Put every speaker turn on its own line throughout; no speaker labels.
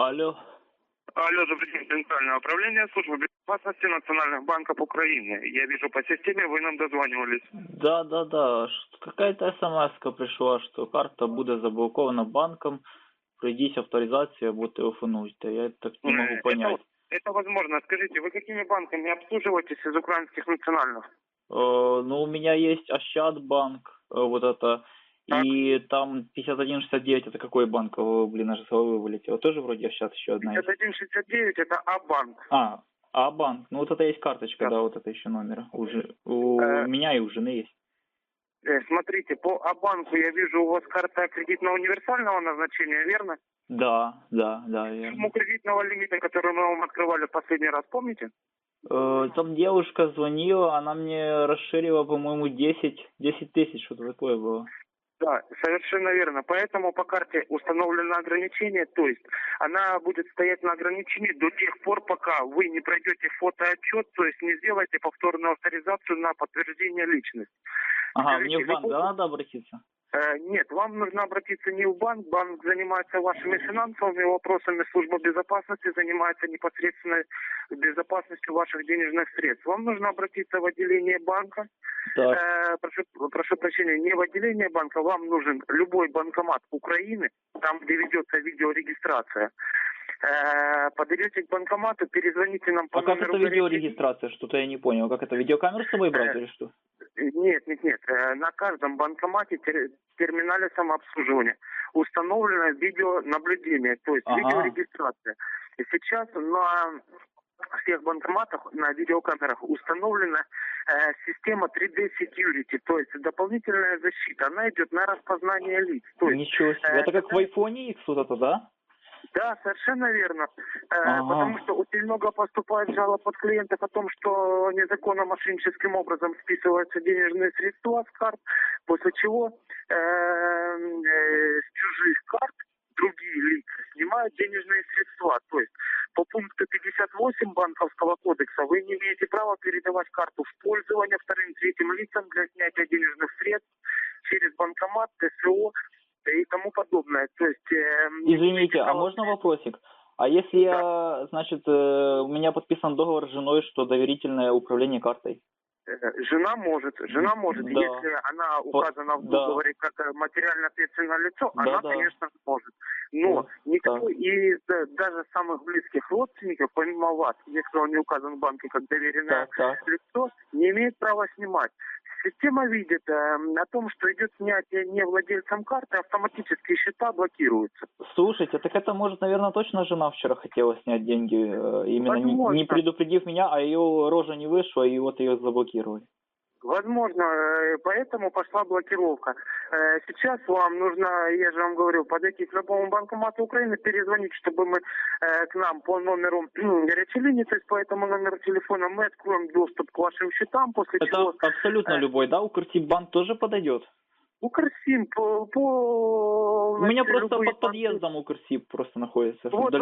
Алло.
Алло, добрый день, Центральное управление службы безопасности национальных банков Украины. Я вижу по системе, вы нам дозванивались.
Да. Какая-то смс-ка прийшла, що карта буде заблокована банком. Пройдіть авторизацію або телефонуйте. Я так не могу понять.
Это возможно. Скажите, вы какими банками обслуживаетесь из украинских национальных?
Ну, у меня есть Ощадбанк, вот это,
Так.
и там 5169, это какой банк, блин, аж с головы вылетело. Тоже вроде Ощад еще одна есть.
5169 это А-банк.
А-банк, ну вот это есть карточка, да, вот это еще номер. У меня и у жены есть.
Смотрите, по А-банку я вижу, у вас карта кредитно-универсального назначения, верно?
Да, верно.
Сумму кредитного лимита, который мы вам открывали в последний раз, помните?
Там девушка звонила, она мне расширила, по-моему, 10 тысяч, что-то такое было.
Да, совершенно верно. Поэтому по карте установлено ограничение, то есть она будет стоять на ограничении до тех пор, пока вы не пройдете фотоотчет, то есть не сделаете повторную авторизацию на подтверждение личности.
Ага,
Скажите,
мне в банк, да, надо обратиться?
Нет, вам нужно обратиться не в банк. Банк занимается вашими финансовыми вопросами, служба безопасности занимается непосредственно безопасностью ваших денежных средств. Вам нужно обратиться в отделение банка.
Так.
Прошу прощения, не в отделение банка, вам нужен любой банкомат Украины, там, где ведется видеорегистрация. Подойдете к банкомату, перезвоните нам по номеру.
А как это видеорегистрация? Что-то я не понял. Как это, видеокамеру с собой брать или что?
Нет. На каждом банкомате, терминале самообслуживания установлено видеонаблюдение, то есть видеорегистрация. И сейчас на всех банкоматах, на видеокамерах установлена система 3D Security, то есть дополнительная защита. Она идет на распознание лиц. То есть,
ничего себе. Это как в айфоне X вот это, да?
Да, совершенно верно. Потому что очень много поступает жалоб от клиентов о том, что незаконно мошенническим образом списываются денежные средства с карт, после чего с чужих карт другие лица снимают денежные средства. То есть по пункту 58 Банковского кодекса вы не имеете права передавать карту в пользование вторым, третьим лицам для снятия денежных средств через банкомат, ТСО и тому подобное. То есть,
извините, а можно вопросик? А если я, значит, у меня подписан договор с женой, что доверительное управление картой?
Жена может,
да.
Если она указана в договоре как материально ответственное лицо, она, конечно, может. Но никто из даже самых близких родственников, помимо вас, если он не указан в банке как доверенное лицо, не имеет права снимать. Система видит о том, что идет снятие не владельцем карты, автоматически счета блокируются.
Слушайте, так это, может, наверное, точно жена вчера хотела снять деньги, именно не предупредив меня, а ее рожа не вышла, и вот ее заблокировали.
Возможно, поэтому пошла блокировка. Сейчас вам нужно, я же вам говорю, подойти к любому банкомату Украины, перезвонить, чтобы мы к нам по номеру горячей линии, то есть по этому номеру телефона мы откроем доступ к вашим счетам, после чего...
Это абсолютно любой, да? Укрсиббанк тоже подойдет?
Укрсиб по...
У меня просто под подъездом Укрсиб просто находится.
Вот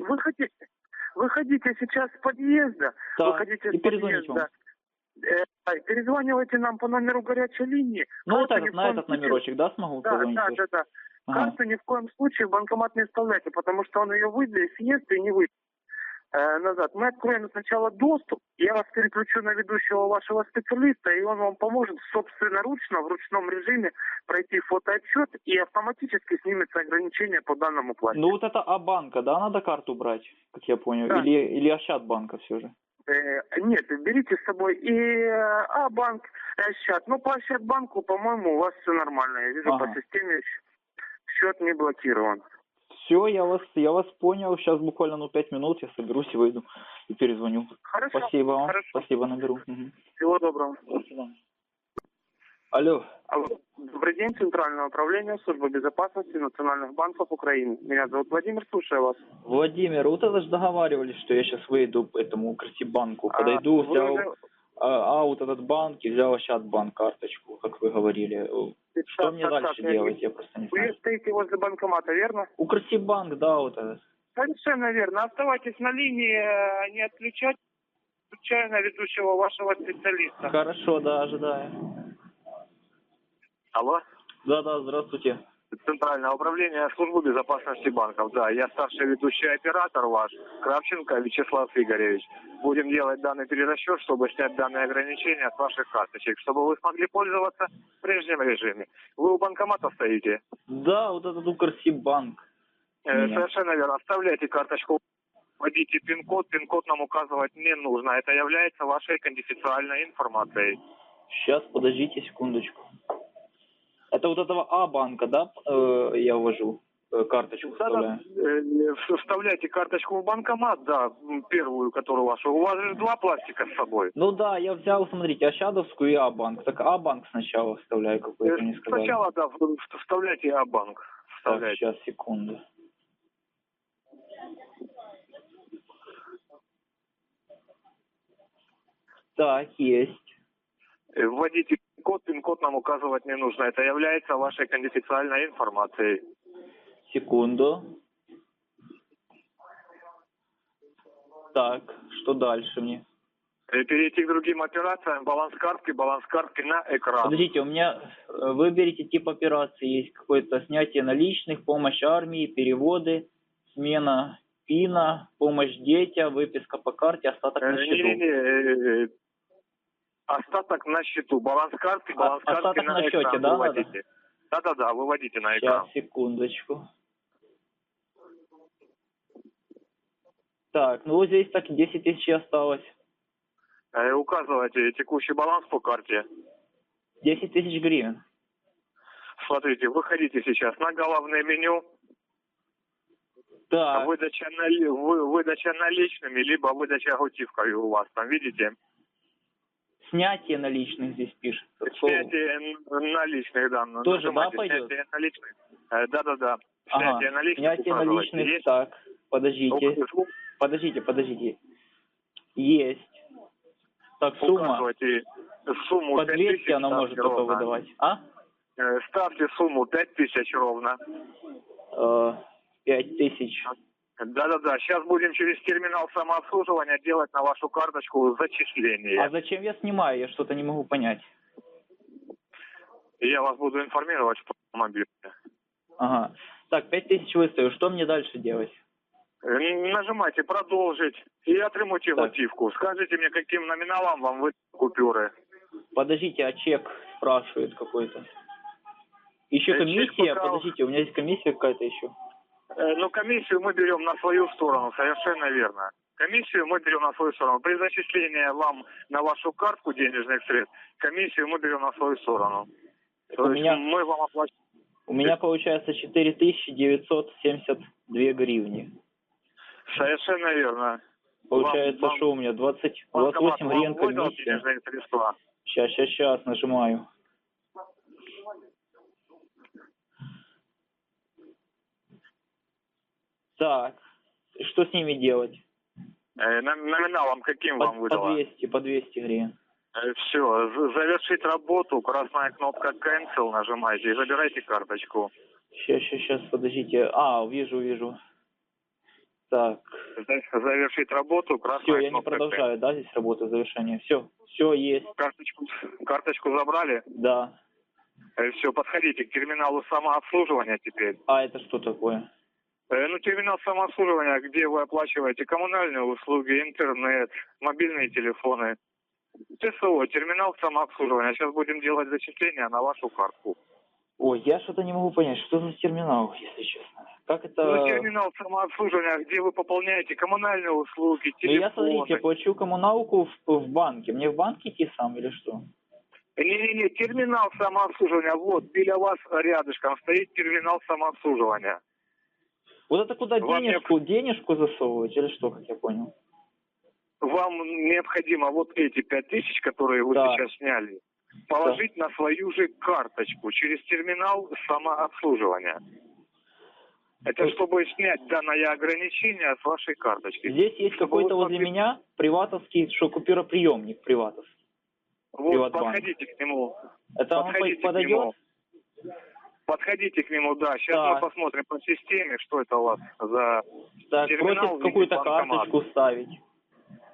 вы хотите сейчас с подъезда,
и перезвонить вам.
Перезванивайте нам по номеру горячей линии.
Ну вот на этот номерочек, да, смогу позвонить?
Да. Карту ни в коем случае в банкомат не вставляйте, потому что он ее выйдет, съест и не выйдет назад. Мы откроем сначала доступ, я вас переключу на ведущего вашего специалиста, и он вам поможет собственноручно, в ручном режиме пройти фотоотчет, и автоматически снимется ограничение по данному платежу.
Ну вот это А-банка, да, надо карту брать, как я понял,
да.
или Ощадбанка все же?
Нет, берите с собой и А-банк, и Ощад. Ну, по Ощадбанку, по-моему, у вас все нормально. Я вижу по системе, счет не блокирован.
Все, я вас понял. Сейчас буквально 5 минут я соберусь и выйду и перезвоню.
Хорошо.
Спасибо вам.
Хорошо.
Спасибо, наберу.
Всего доброго.
До свидания. Алло.
Добрый день, Центральное управление службы безопасности национальных банков Украины. Меня зовут Владимир, слушаю вас.
Владимир, вот это же договаривались, что я сейчас выйду к этому Укрсиббанку, подойду, взял вот этот банк и взял Ощадбанк карточку, как вы говорили. Что мне дальше делать, я просто не знаю.
Вы стоите возле банкомата, верно?
Укрсиббанк, да, вот этот.
Совершенно верно. Оставайтесь на линии, не отключать случайно ведущего вашего специалиста.
Хорошо, да, ожидаю.
Алло?
Да, здравствуйте.
Центральное управление службы безопасности банков. Да, я старший ведущий оператор ваш, Кравченко Вячеслав Игоревич. Будем делать данный перерасчет, чтобы снять данные ограничения с ваших карточек, чтобы вы смогли пользоваться в прежнем режиме. Вы у банкомата стоите?
Да, вот этот Укрсиббанк.
Совершенно верно. Вставляйте карточку, вводите пин-код. Пин-код нам указывать не нужно. Это является вашей конфиденциальной информацией.
Сейчас, подождите секундочку. Это вот этого А-банка, да, я ввожу? Карточку вставляю?
Да, вставляйте карточку в банкомат, да, первую, которую вашу. У вас же 2 пластика с собой.
Ну да, я взял, смотрите, Ощадовскую и А-банк. Так А-банк сначала вставляю, какой-то мне сказали.
Сначала, да, вставляйте А-банк.
Так, сейчас, секунду. Так, есть.
Вводите код, пин-код нам указывать не нужно. Это является вашей конфиденциальной информацией.
Секунду. Так, что дальше мне?
Перейти к другим операциям. Баланс картки на экран.
Подождите, у меня, выберите тип операции. Есть какое-то снятие наличных, помощь армии, переводы, смена ПИНа, помощь детям, выписка по карте, остаток на счету.
Остаток на счету. Баланс картки
остаток
на
счете,
экран
да,
выводите. Да, выводите на экран.
Сейчас, секундочку. Так, ну вот здесь так 10 тысяч осталось.
Указывайте текущий баланс по карте.
10 тысяч гривен.
Смотрите, выходите сейчас на главное меню.
Так.
Выдача наличными, либо выдача готовкой у вас там, видите?
Снятие наличных здесь пишется.
Снятие наличных, да.
Тоже, да, пойдет?
Снятие наличных. Да.
Снятие наличных. Снятие наличных, есть? Так, подождите. Подождите. Есть. Так, сумма.
Сумму
по 200 она может только выдавать. А?
Ставьте сумму 5000 ровно.
5000.
Да. Сейчас будем через терминал самообслуживания делать на вашу карточку зачисление.
А зачем я снимаю? Я что-то не могу понять.
Я вас буду информировать по мобиле.
Ага. Так, 5000 выставил. Что мне дальше делать?
Нажимайте «Продолжить» и отремонтируйте готовку. Скажите мне, каким номиналом вам выдать купюры.
Подождите, а чек спрашивает какой-то. Еще комиссия? Подождите, у меня есть комиссия какая-то еще.
Ну, комиссию мы берем на свою сторону, совершенно верно. Комиссию мы берем на свою сторону. При зачислении вам на вашу картку денежных средств, комиссию мы берем на свою сторону. То есть мы вам оплачиваем.
У меня получается 4972 гривни.
Совершенно верно.
Получается, что у меня 28 гривен комиссия. Сейчас, нажимаю. Так, что с ними делать?
Номиналом каким вам выдала?
По 200 гривен.
Все, завершить работу, красная кнопка Cancel нажимайте и забирайте карточку.
Сейчас, подождите. Вижу. Так.
Завершить работу, красная
кнопка. Все, я не продолжаю,
Cancel.
Да, здесь работа завершения. Все есть.
Карточку забрали?
Да.
Все, подходите к терминалу самообслуживания теперь.
А это что такое?
Терминал самообслуживания, где вы оплачиваете коммунальные услуги, интернет, мобильные телефоны. ТСО, терминал самообслуживания. Сейчас будем делать зачисление на вашу картку.
Ой, я что-то не могу понять, что за терминал, если честно. Как это...
терминал самообслуживания, где вы пополняете коммунальные услуги, телефоны.
Я, смотрите, плачу коммуналку в банке. Мне в банк идти сам или что?
Не, терминал самообслуживания. Вот, біля вас рядышком стоит терминал самообслуживания.
Вот это куда денежку засовывать или что, как я понял?
Вам необходимо вот эти 5000, которые вы сейчас сняли, положить на свою же карточку через терминал самообслуживания. Это чтобы снять данное ограничение с вашей карточки.
Здесь есть какой-то возле меня приватовский, купюроприемник приватовский.
Вот, подходите к нему.
Это он подойдет?
Подходите к нему, да. Сейчас мы посмотрим по системе, что это у вас за терминал.
Просит какую-то карточку ставить.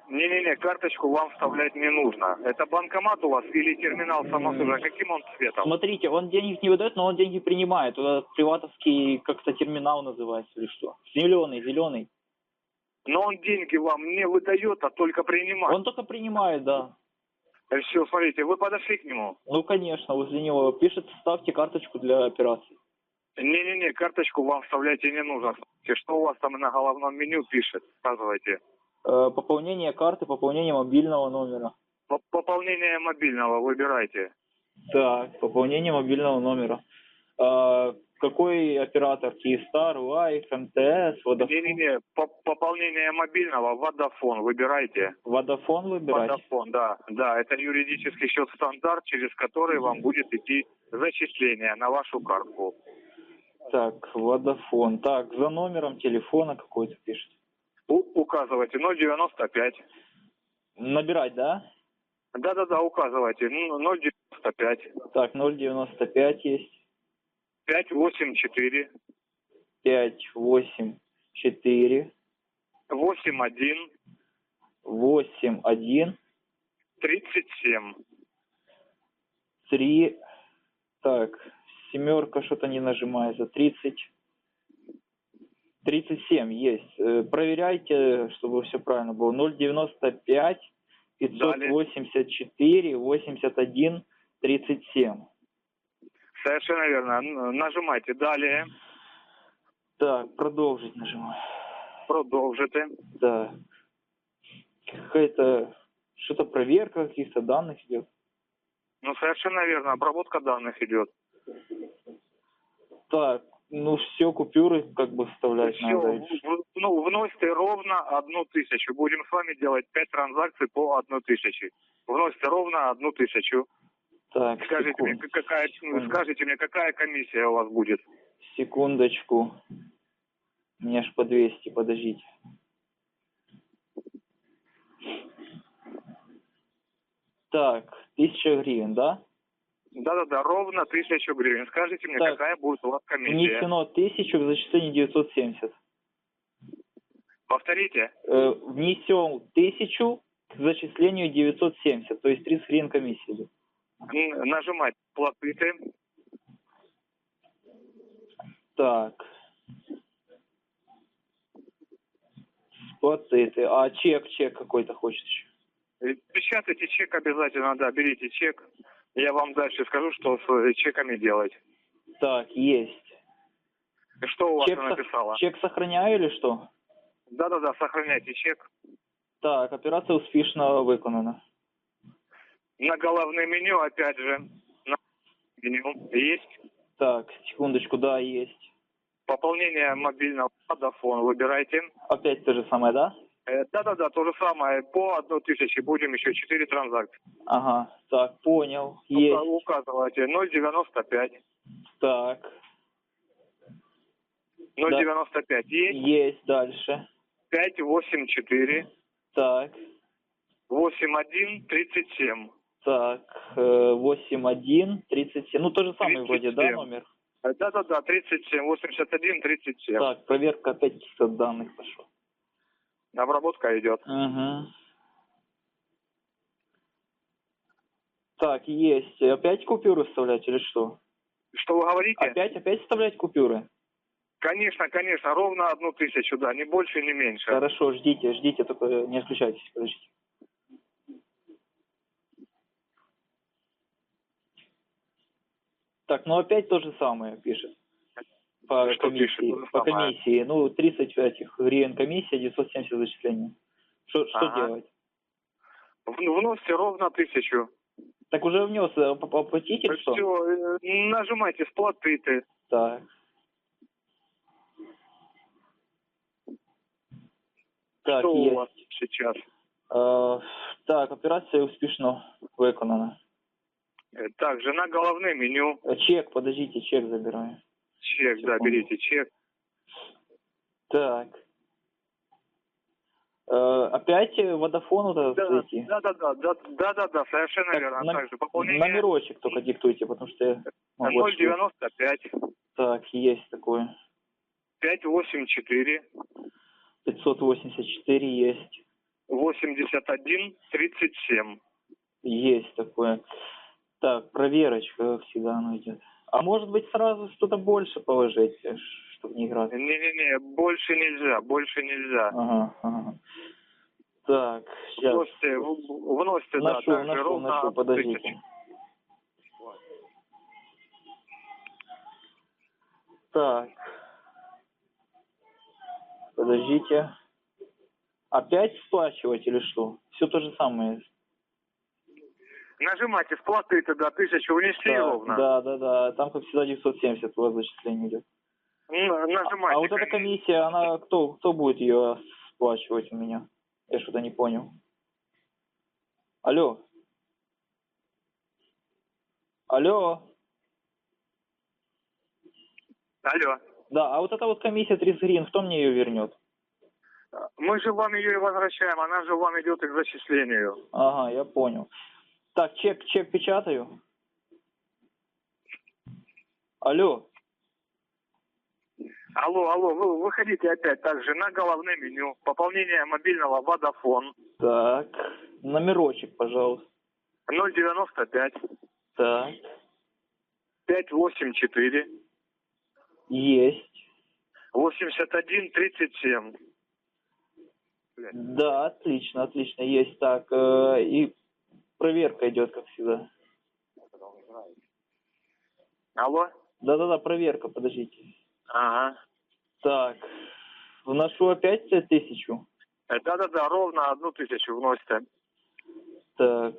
Не-не-не, карточку вам вставлять не нужно. Это банкомат у вас или терминал самосужа? Каким он цветом?
Смотрите, он денег не выдает, но он деньги принимает. Это приватовский как-то терминал называется или что? Зеленый.
Но он деньги вам не выдает, а только принимает.
Он только принимает, да.
Все, смотрите, вы подошли к нему?
Ну, конечно, возле него пишет, ставьте карточку для операции.
Не-не-не, карточку вам вставлять и не нужно. Что у вас там на головном меню пишет? Сказывайте.
Пополнение карты, пополнение мобильного номера.
Пополнение мобильного выбирайте.
Так, пополнение мобильного номера. Какой оператор? Киевстар, Лайф, МТС, Водофон?
Не-не-не, пополнение мобильного, Водофон выбирайте.
Водофон выбирать?
Водофон, да. Да, это юридический счет стандарт, через который вам будет идти зачисление на вашу карту.
Так, Водофон. Так, за номером телефона какой-то пишет.
Указывайте 095.
Набирать, да?
Да, указывайте 095.
Так, 095 есть.
584.
584.
81.
81.
37.
3. Так, семерка что-то не нажимается. 37 есть. Проверяйте, чтобы все правильно было. 095 584 81 37.
Совершенно верно. Нажимайте далее.
Так, продолжить нажимаю.
Продолжите.
Да. Какая-то что-то проверка каких-то данных идет.
Ну, совершенно верно. Обработка данных идет.
Так, ну все, купюры как бы вставлять надо.
Вносите ровно 1000. Будем с вами делать 5 транзакций по 1000. Вносите ровно 1000.
Так,
скажите мне, какая комиссия у вас будет?
Секундочку. Мне аж по 200, подождите. Так, 1000 гривен, да?
Да, ровно 1000 гривен. Скажите мне,
так,
какая будет у вас комиссия?
Внесено 1000, к зачислению 970.
Повторите.
Внесем 1000, к зачислению 970, то есть 30 гривен комиссия идет.
Нажимать платыты.
Так. Платыты. А чек какой-то хочет еще.
Печатайте чек обязательно, да, берите чек. Я вам дальше скажу, что с чеками делать.
Так, есть.
Что у вас написала?
Чек сохраняю или что?
Да, сохраняйте чек.
Так, операция успешно выполнена.
На головное меню, опять же, на меню есть.
Так, секундочку, да, есть.
Пополнение мобильного Водофон выбирайте.
Опять то же самое, да?
Да, то же самое. По 1000 будем еще 4 транзакции.
Ага, так, понял. Есть.
Указывайте 095.
Так.
095 да. Есть?
Есть, дальше.
584.
Так.
8137.
Так, 8137. Ну, то же самое 37. Вроде, да, номер?
Да, 37, 81, 37.
Так, проверка опять каких-то данных пошла.
Обработка идет.
Угу. Так, есть. Опять купюры вставлять или что?
Что вы говорите?
Опять вставлять купюры?
Конечно, ровно 1000, да, ни больше, ни меньше.
Хорошо, ждите, только не отключайтесь, подождите. Так, ну опять то же самое пишет. По комиссии. Ну, 30 гривен комиссия, 970 зачисления. Что делать?
Вносите ровно 1000.
Так уже внес, оплатить или что?
Все, нажимайте с платыты.
Так. Так,
что
есть.
У вас сейчас?
Так, операция успешно выполнена.
Также на головное меню.
Чек, подождите, чек забираю.
Чек, секунду. Да, берите чек.
Так. Опять Водофон вот этот зайти?
Да, совершенно так, верно. Также пополнение...
Номерочек только диктуйте, потому что я...
095.
Так, есть такое.
584.
584 есть.
81-37.
Есть такое. Так, проверочка, как всегда, она идет. А может быть сразу что-то больше положить, чтобы не играть?
Не-не-не, больше нельзя.
Ага. Так, сейчас.
Вносите, да, также ровно
подождите.
1000.
Так. Подождите. Опять сплачивать или что? Все то же самое.
Нажимайте вплотную тогда 1000, внесли ровно.
Да. Там, как всегда, 970 у вас зачисление идет.
Нажимайте.
А вот эта комиссия, она кто будет ее сплачивать у меня? Я что-то не понял. Алло.
Алло.
Да, а вот эта вот комиссия 30 гривен, кто мне ее вернет?
Мы же вам ее и возвращаем, она же вам идет и к зачислению.
Ага, я понял. Так, чек печатаю. Алло,
вы выходите опять также на головное меню. Пополнение мобильного Vodafone.
так, номерочек, пожалуйста.
095.
Так,
584.
есть.
81-37.
Да, отлично, есть. Так, и проверка идет, как всегда.
Алло?
Да, проверка, подождите.
Ага.
Так, вношу опять 1000?
Да, ровно 1000 вносите.
Так.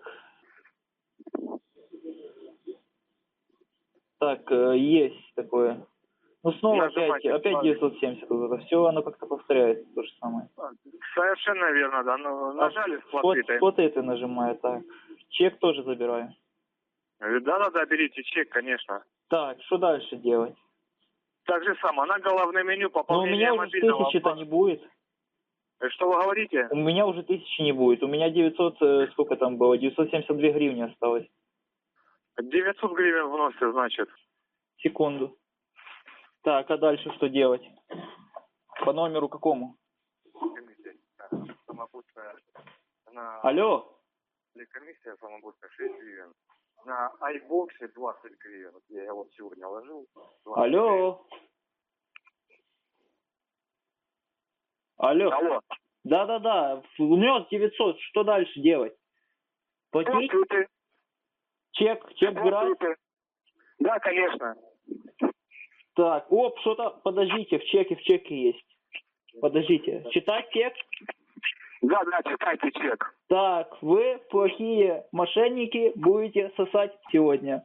Так, есть такое. Ну, снова опять 970. Вот это все, оно как-то повторяется, то же самое.
Совершенно верно, да. Ну, нажали сплотыты.
Сплотыты нажимаю, так. Чек тоже забираю.
Да, берите чек, конечно.
Так, что дальше делать?
Так же самое, на головное меню пополнение
Но у меня
мобильного.
уже 1000-то не будет.
Что вы говорите?
У меня уже 1000 не будет. У меня 900, сколько там было? 972 гривни осталось.
900 гривен вносите, значит.
Секунду. Так, а дальше что делать? По номеру какому? Алло?
Комиссия самобытная 6 гривен. На айбоксе 20 гривен. Я его сегодня ложил.
Алло? Алло? Да. Внес 900. Что дальше делать? Платить? Чек брать?
Да, конечно.
Так, что-то, подождите, в чеке есть. Подождите, читать чек?
Да, читайте чек.
Так, вы плохие мошенники, будете сосать сегодня.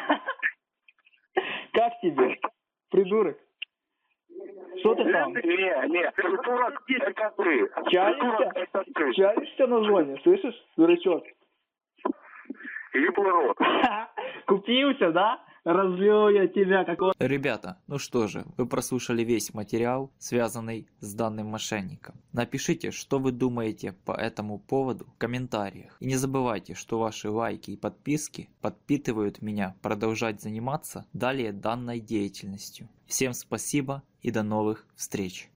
Как тебе, придурок? Что ты там?
Не, придурок, это ты.
Чалишься на зоне, слышишь, дурачок?
Еблый рот.
Купился, да? Развел я тебя, как он.
Ребята, ну что же, вы прослушали весь материал, связанный с данным мошенником. Напишите, что вы думаете по этому поводу в комментариях. И не забывайте, что ваши лайки и подписки подпитывают меня продолжать заниматься далее данной деятельностью. Всем спасибо и до новых встреч.